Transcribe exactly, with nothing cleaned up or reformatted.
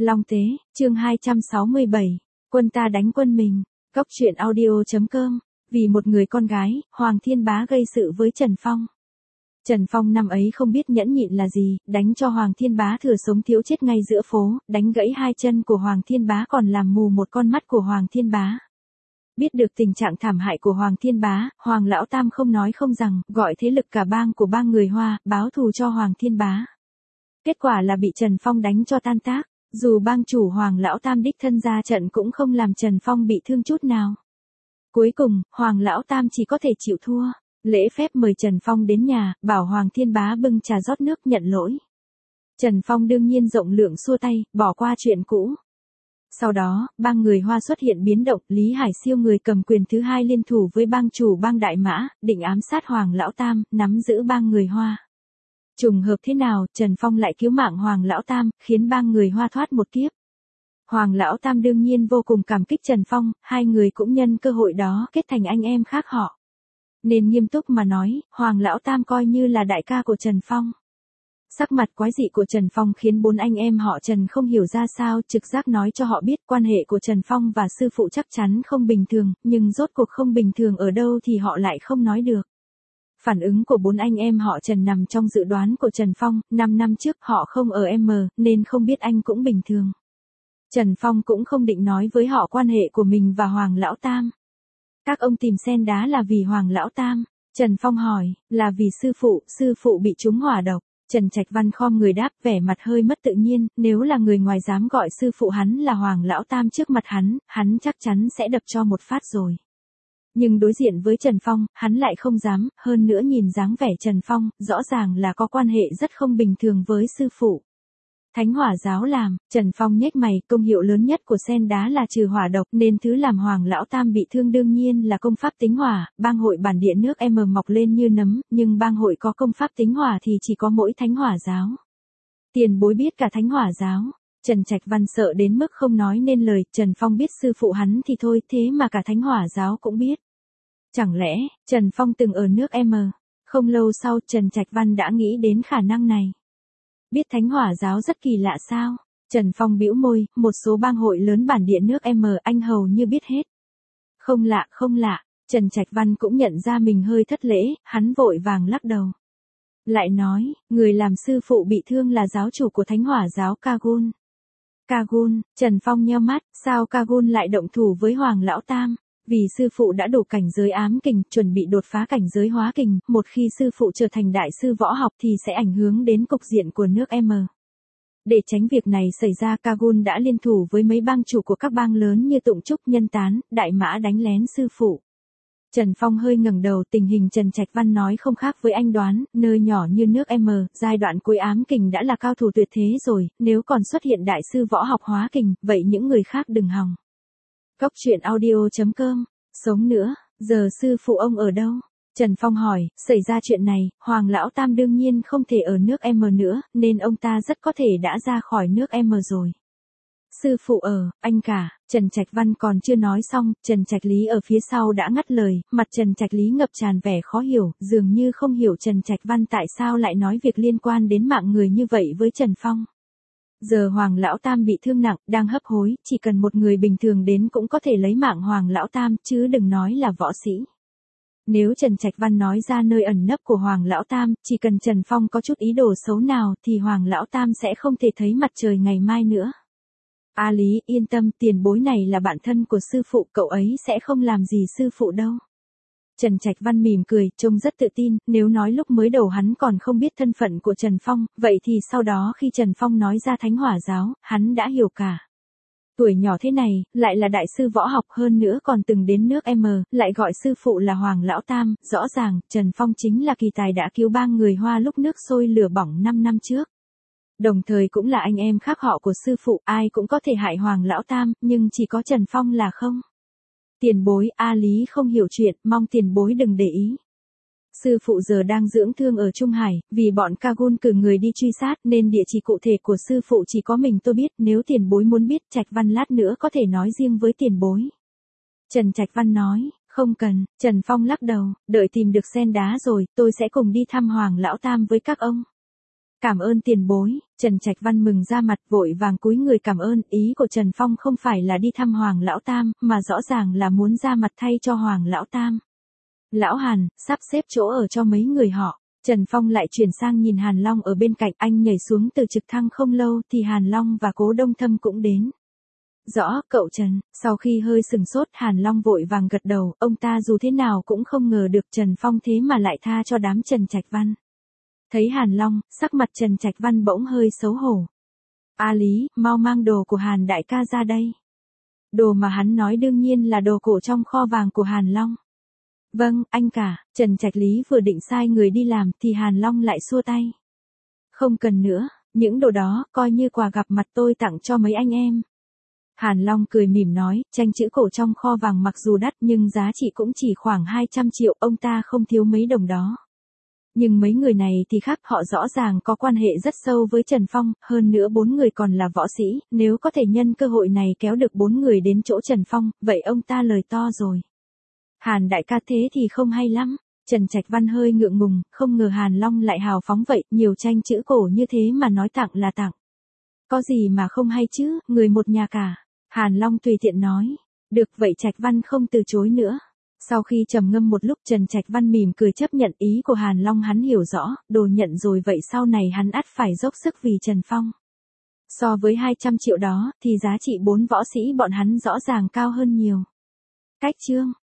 Long Tế, chương hai trăm sáu mươi bảy, quân ta đánh quân mình. Cốc truyện audio chấm com. Vì một người con gái, Hoàng Thiên Bá gây sự với Trần Phong. Trần Phong năm ấy không biết nhẫn nhịn là gì, đánh cho Hoàng Thiên Bá thừa sống thiếu chết ngay giữa phố, đánh gãy hai chân của Hoàng Thiên Bá còn làm mù một con mắt của Hoàng Thiên Bá. Biết được tình trạng thảm hại của Hoàng Thiên Bá, Hoàng Lão Tam không nói không rằng, gọi thế lực cả bang của ba người Hoa, báo thù cho Hoàng Thiên Bá. Kết quả là bị Trần Phong đánh cho tan tác, dù bang chủ Hoàng Lão Tam đích thân ra trận cũng không làm Trần Phong bị thương chút nào. Cuối cùng, Hoàng Lão Tam chỉ có thể chịu thua. Lễ phép mời Trần Phong đến nhà, bảo Hoàng Thiên Bá bưng trà rót nước nhận lỗi. Trần Phong đương nhiên rộng lượng xua tay, bỏ qua chuyện cũ. Sau đó, bang người Hoa xuất hiện biến động, Lý Hải Siêu người cầm quyền thứ hai liên thủ với bang chủ bang Đại Mã, định ám sát Hoàng Lão Tam, nắm giữ bang người Hoa. Trùng hợp thế nào, Trần Phong lại cứu mạng Hoàng Lão Tam, khiến bang người Hoa thoát một kiếp. Hoàng Lão Tam đương nhiên vô cùng cảm kích Trần Phong, hai người cũng nhân cơ hội đó kết thành anh em khác họ. Nên nghiêm túc mà nói, Hoàng Lão Tam coi như là đại ca của Trần Phong. Sắc mặt quái dị của Trần Phong khiến bốn anh em họ Trần không hiểu ra sao, trực giác nói cho họ biết quan hệ của Trần Phong và sư phụ chắc chắn không bình thường, nhưng rốt cuộc không bình thường ở đâu thì họ lại không nói được. Phản ứng của bốn anh em họ Trần nằm trong dự đoán của Trần Phong, năm năm trước họ không ở M, nên không biết anh cũng bình thường. Trần Phong cũng không định nói với họ quan hệ của mình và Hoàng Lão Tam. Các ông tìm sen đá là vì Hoàng Lão Tam. Trần Phong hỏi, là vì sư phụ, sư phụ bị trúng hỏa độc. Trần Trạch Văn khom người đáp, vẻ mặt hơi mất tự nhiên, nếu là người ngoài dám gọi sư phụ hắn là Hoàng Lão Tam trước mặt hắn, hắn chắc chắn sẽ đập cho một phát rồi. Nhưng đối diện với Trần Phong, hắn lại không dám, hơn nữa nhìn dáng vẻ Trần Phong, rõ ràng là có quan hệ rất không bình thường với sư phụ. Thánh Hỏa giáo làm, Trần Phong nhếch mày, công hiệu lớn nhất của sen đá là trừ hỏa độc, nên thứ làm Hoàng Lão Tam bị thương đương nhiên là công pháp tính hỏa, bang hội bản địa nước M mọc lên như nấm, nhưng bang hội có công pháp tính hỏa thì chỉ có mỗi Thánh Hỏa giáo. Tiền bối biết cả Thánh Hỏa giáo. Trần Trạch Văn sợ đến mức không nói nên lời, Trần Phong biết sư phụ hắn thì thôi, thế mà cả Thánh Hỏa giáo cũng biết. Chẳng lẽ, Trần Phong từng ở nước M? Không lâu sau, Trần Trạch Văn đã nghĩ đến khả năng này. Biết Thánh Hỏa giáo rất kỳ lạ sao? Trần Phong bĩu môi, một số bang hội lớn bản địa nước M anh hầu như biết hết. Không lạ, không lạ, Trần Trạch Văn cũng nhận ra mình hơi thất lễ, hắn vội vàng lắc đầu. Lại nói, người làm sư phụ bị thương là giáo chủ của Thánh Hỏa giáo Kagun. Kagun, Trần Phong nheo mắt, sao Kagun lại động thủ với Hoàng Lão Tam? Vì sư phụ đã đủ cảnh giới ám kình, chuẩn bị đột phá cảnh giới hóa kình, một khi sư phụ trở thành đại sư võ học thì sẽ ảnh hưởng đến cục diện của nước M. Để tránh việc này xảy ra, Kagun đã liên thủ với mấy bang chủ của các bang lớn như Tụng Trúc, Nhân Tán, Đại Mã đánh lén sư phụ. Trần Phong hơi ngẩng đầu, tình hình Trần Trạch Văn nói không khác với anh đoán, nơi nhỏ như nước M, giai đoạn cuối ám kình đã là cao thủ tuyệt thế rồi, nếu còn xuất hiện đại sư võ học hóa kình, vậy những người khác đừng hòng. Cốc truyện audio chấm com, sống nữa, giờ sư phụ ông ở đâu? Trần Phong hỏi, xảy ra chuyện này, Hoàng Lão Tam đương nhiên không thể ở nước M nữa, nên ông ta rất có thể đã ra khỏi nước M rồi. Sư phụ ở, anh cả, Trần Trạch Văn còn chưa nói xong, Trần Trạch Lý ở phía sau đã ngắt lời, mặt Trần Trạch Lý ngập tràn vẻ khó hiểu, dường như không hiểu Trần Trạch Văn tại sao lại nói việc liên quan đến mạng người như vậy với Trần Phong. Giờ Hoàng Lão Tam bị thương nặng, đang hấp hối, chỉ cần một người bình thường đến cũng có thể lấy mạng Hoàng Lão Tam, chứ đừng nói là võ sĩ. Nếu Trần Trạch Văn nói ra nơi ẩn nấp của Hoàng Lão Tam, chỉ cần Trần Phong có chút ý đồ xấu nào thì Hoàng Lão Tam sẽ không thể thấy mặt trời ngày mai nữa. A Lý, yên tâm, tiền bối này là bạn thân của sư phụ, cậu ấy sẽ không làm gì sư phụ đâu. Trần Trạch Văn mỉm cười, trông rất tự tin, nếu nói lúc mới đầu hắn còn không biết thân phận của Trần Phong, vậy thì sau đó khi Trần Phong nói ra Thánh Hỏa giáo, hắn đã hiểu cả. Tuổi nhỏ thế này, lại là đại sư võ học hơn nữa còn từng đến nước M, lại gọi sư phụ là Hoàng Lão Tam, rõ ràng, Trần Phong chính là kỳ tài đã cứu bang người Hoa lúc nước sôi lửa bỏng năm năm trước. Đồng thời cũng là anh em khác họ của sư phụ, ai cũng có thể hại Hoàng Lão Tam, nhưng chỉ có Trần Phong là không. Tiền bối, A Lý không hiểu chuyện, mong tiền bối đừng để ý. Sư phụ giờ đang dưỡng thương ở Trung Hải, vì bọn Kagun cử người đi truy sát nên địa chỉ cụ thể của sư phụ chỉ có mình tôi biết, nếu tiền bối muốn biết Trạch Văn lát nữa có thể nói riêng với tiền bối. Trần Trạch Văn nói, không cần, Trần Phong lắc đầu, đợi tìm được sen đá rồi, tôi sẽ cùng đi thăm Hoàng Lão Tam với các ông. Cảm ơn tiền bối, Trần Trạch Văn mừng ra mặt vội vàng cúi người cảm ơn, ý của Trần Phong không phải là đi thăm Hoàng Lão Tam, mà rõ ràng là muốn ra mặt thay cho Hoàng Lão Tam. Lão Hàn, sắp xếp chỗ ở cho mấy người họ. Trần Phong lại chuyển sang nhìn Hàn Long ở bên cạnh, anh nhảy xuống từ trực thăng không lâu thì Hàn Long và Cố Đông Thâm cũng đến. Rõ, cậu Trần, sau khi hơi sừng sốt Hàn Long vội vàng gật đầu, ông ta dù thế nào cũng không ngờ được Trần Phong thế mà lại tha cho đám Trần Trạch Văn. Thấy Hàn Long, sắc mặt Trần Trạch Văn bỗng hơi xấu hổ. A Lý, mau mang đồ của Hàn đại ca ra đây. Đồ mà hắn nói đương nhiên là đồ cổ trong kho vàng của Hàn Long. Vâng, anh cả, Trần Trạch Lý vừa định sai người đi làm thì Hàn Long lại xua tay. Không cần nữa, những đồ đó coi như quà gặp mặt tôi tặng cho mấy anh em. Hàn Long cười mỉm nói, tranh chữ cổ trong kho vàng mặc dù đắt nhưng giá trị cũng chỉ khoảng hai trăm triệu, ông ta không thiếu mấy đồng đó. Nhưng mấy người này thì khác, họ rõ ràng có quan hệ rất sâu với Trần Phong, hơn nữa bốn người còn là võ sĩ, nếu có thể nhân cơ hội này kéo được bốn người đến chỗ Trần Phong, vậy ông ta lời to rồi. Hàn đại ca thế thì không hay lắm. Trần Trạch Văn hơi ngượng ngùng, không ngờ Hàn Long lại hào phóng vậy, nhiều tranh chữ cổ như thế mà nói tặng là tặng. Có gì mà không hay chứ, người một nhà cả. Hàn Long tùy tiện nói. Được vậy Trạch Văn không từ chối nữa. Sau khi trầm ngâm một lúc Trần Trạch Văn mỉm cười chấp nhận ý của Hàn Long, hắn hiểu rõ, đồ nhận rồi vậy sau này hắn ắt phải dốc sức vì Trần Phong. So với hai trăm triệu đó thì giá trị bốn võ sĩ bọn hắn rõ ràng cao hơn nhiều. Cách chương